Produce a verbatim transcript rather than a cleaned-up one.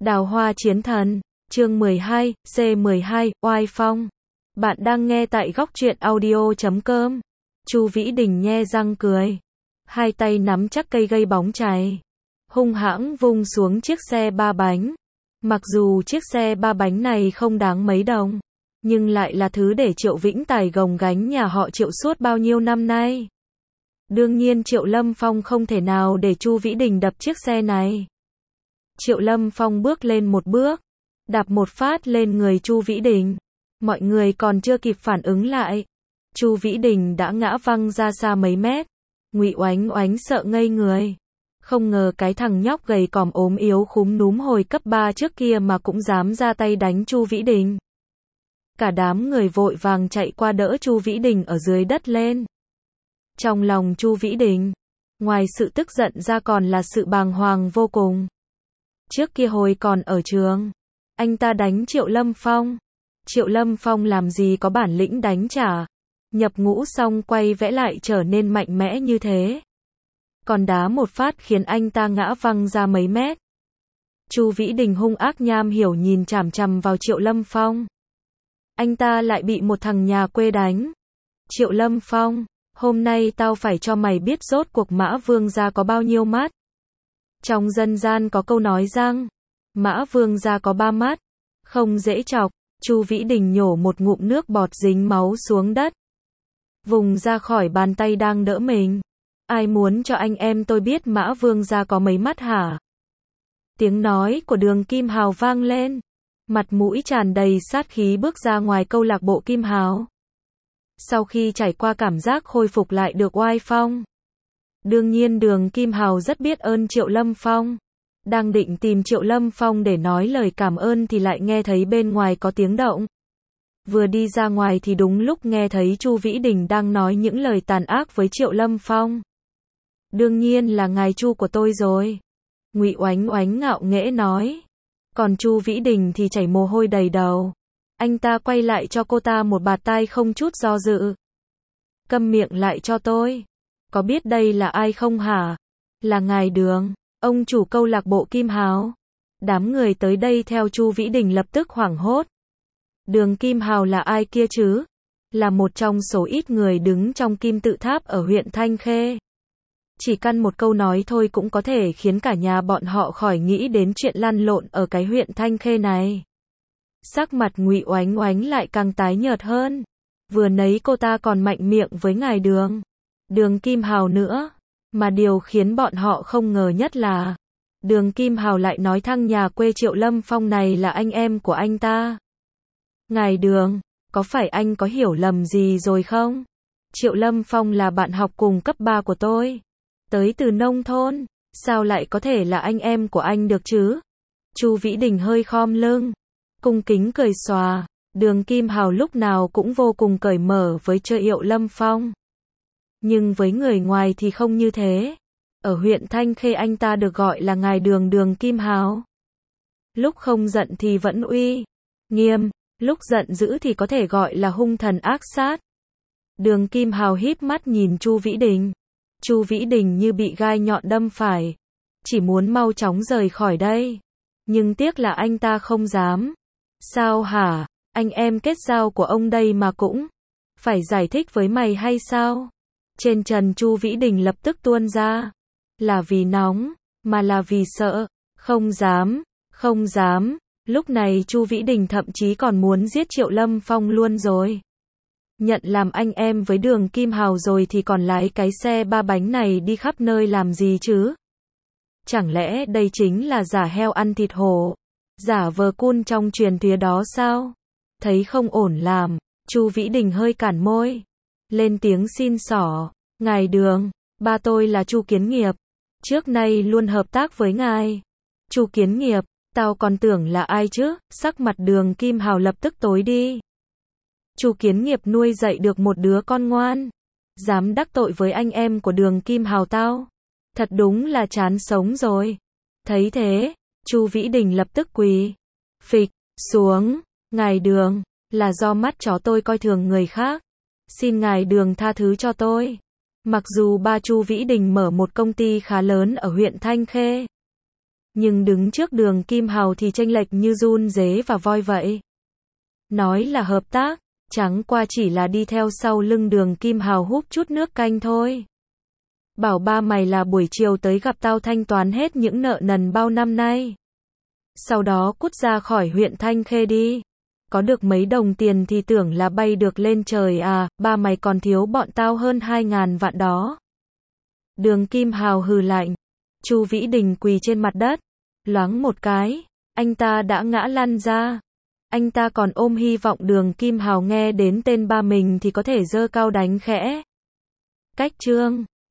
Đào hoa chiến thần, chương mười hai, C mười hai, oai phong. Bạn đang nghe tại góc truyện audio chấm com. Chu Vĩ Đình nhe răng cười, hai tay nắm chắc cây gây bóng chày, hung hãng vung xuống chiếc xe ba bánh. Mặc dù chiếc xe ba bánh này không đáng mấy đồng, nhưng lại là thứ để Triệu Vĩnh Tài gồng gánh nhà họ Triệu suốt bao nhiêu năm nay. Đương nhiên Triệu Lâm Phong không thể nào để Chu Vĩ Đình đập chiếc xe này. Triệu Lâm Phong bước lên một bước, đạp một phát lên người Chu Vĩ Đình. Mọi người còn chưa kịp phản ứng lại, Chu Vĩ Đình đã ngã văng ra xa mấy mét. Ngụy Oánh Oánh sợ ngây người. Không ngờ cái thằng nhóc gầy còm ốm yếu khúm núm hồi cấp ba trước kia mà cũng dám ra tay đánh Chu Vĩ Đình. Cả đám người vội vàng chạy qua đỡ Chu Vĩ Đình ở dưới đất lên. Trong lòng Chu Vĩ Đình, ngoài sự tức giận ra còn là sự bàng hoàng vô cùng. Trước kia hồi còn ở trường, anh ta đánh Triệu Lâm Phong. Triệu Lâm Phong làm gì có bản lĩnh đánh trả. Nhập ngũ xong quay vẽ lại trở nên mạnh mẽ như thế. Còn đá một phát khiến anh ta ngã văng ra mấy mét. Chu Vĩ Đình hung ác nham hiểu nhìn chằm chằm vào Triệu Lâm Phong. Anh ta lại bị một thằng nhà quê đánh. Triệu Lâm Phong, hôm nay tao phải cho mày biết rốt cuộc Mã Vương gia có bao nhiêu mắt. Trong dân gian có câu nói rằng, Mã Vương gia có ba mắt, không dễ chọc. Chu Vĩ Đình nhổ một ngụm nước bọt dính máu xuống đất, vùng ra khỏi bàn tay đang đỡ mình. Ai muốn cho anh em tôi biết Mã Vương gia có mấy mắt hả? Tiếng nói của Đường Kim Hào vang lên, mặt mũi tràn đầy sát khí bước ra ngoài câu lạc bộ Kim Hào. Sau khi trải qua cảm giác khôi phục lại được oai phong, đương nhiên Đường Kim Hào rất biết ơn Triệu Lâm Phong. Đang định tìm Triệu Lâm Phong để nói lời cảm ơn thì lại nghe thấy bên ngoài có tiếng động. Vừa đi ra ngoài thì đúng lúc nghe thấy Chu Vĩ Đình đang nói những lời tàn ác với Triệu Lâm Phong. Đương nhiên là ngài Chu của tôi rồi. Ngụy Oánh Oánh ngạo nghễ nói. Còn Chu Vĩ Đình thì chảy mồ hôi đầy đầu. Anh ta quay lại cho cô ta một bạt tai không chút do dự. Câm miệng lại cho tôi. Có biết đây là ai không hả? Là ngài Đường, ông chủ câu lạc bộ Kim Hào. Đám người tới đây theo Chu Vĩ Đình lập tức hoảng hốt. Đường Kim Hào là ai kia chứ? Là một trong số ít người đứng trong kim tự tháp ở huyện Thanh Khê. Chỉ căn một câu nói thôi cũng có thể khiến cả nhà bọn họ khỏi nghĩ đến chuyện lăn lộn ở cái huyện Thanh Khê này. Sắc mặt Ngụy Oánh Oánh lại càng tái nhợt hơn. Vừa nấy cô ta còn mạnh miệng với ngài Đường, Đường Kim Hào nữa. Mà điều khiến bọn họ không ngờ nhất là Đường Kim Hào lại nói thằng nhà quê Triệu Lâm Phong này là anh em của anh ta. Ngài Đường, có phải anh có hiểu lầm gì rồi không? Triệu Lâm Phong là bạn học cùng cấp ba của tôi. Tới từ nông thôn, sao lại có thể là anh em của anh được chứ? Chu Vĩ Đình hơi khom lưng, cung kính cười xòa. Đường Kim Hào lúc nào cũng vô cùng cởi mở với Triệu Lâm Phong. Nhưng với người ngoài thì không như thế. Ở huyện Thanh Khê anh ta được gọi là ngài Đường Đường Kim Hào. Lúc không giận thì vẫn uy nghiêm, lúc giận dữ thì có thể gọi là hung thần ác sát. Đường Kim Hào híp mắt nhìn Chu Vĩ Đình. Chu Vĩ Đình như bị gai nhọn đâm phải, chỉ muốn mau chóng rời khỏi đây. Nhưng tiếc là anh ta không dám. Sao hả? Anh em kết giao của ông đây mà cũng phải giải thích với mày hay sao? Trên trần Chu Vĩ Đình lập tức tuôn ra. Là vì nóng, mà là vì sợ. Không dám, không dám. Lúc này Chu Vĩ Đình thậm chí còn muốn giết Triệu Lâm Phong luôn rồi. Nhận làm anh em với Đường Kim Hào rồi thì còn lái cái xe ba bánh này đi khắp nơi làm gì chứ? Chẳng lẽ đây chính là giả heo ăn thịt hổ? Giả vờ cun trong truyền thuyết đó sao? Thấy không ổn làm, Chu Vĩ Đình hơi cản môi, lên tiếng xin xỏ. Ngài Đường, ba tôi là Chu Kiến Nghiệp, trước nay luôn hợp tác với ngài. Chu Kiến Nghiệp, tao còn tưởng là ai chứ? Sắc mặt Đường Kim Hào lập tức tối đi. Chu Kiến Nghiệp nuôi dạy được một đứa con ngoan, dám đắc tội với anh em của Đường Kim Hào tao. Thật đúng là chán sống rồi. Thấy thế, Chu Vĩ Đình lập tức quỳ phịch xuống. Ngài Đường, là do mắt chó tôi coi thường người khác. Xin ngài Đường tha thứ cho tôi. Mặc dù ba Chu Vĩ Đình mở một công ty khá lớn ở huyện Thanh Khê, Nhưng đứng trước Đường Kim Hào thì chênh lệch như giun dế và voi vậy. Nói là hợp tác, chẳng qua chỉ là đi theo sau lưng Đường Kim Hào húp chút nước canh thôi. Bảo ba mày là buổi chiều tới gặp tao thanh toán hết những nợ nần bao năm nay. Sau đó cút ra khỏi huyện Thanh Khê đi. Có được mấy đồng tiền thì tưởng là bay được lên trời à, ba mày còn thiếu bọn tao hơn hai ngàn vạn đó. Đường Kim Hào hừ lạnh. Chu Vĩ Đình quỳ trên mặt đất. Loáng một cái, anh ta đã ngã lăn ra. Anh ta còn ôm hy vọng Đường Kim Hào nghe đến tên ba mình thì có thể giơ cao đánh khẽ. Cách chương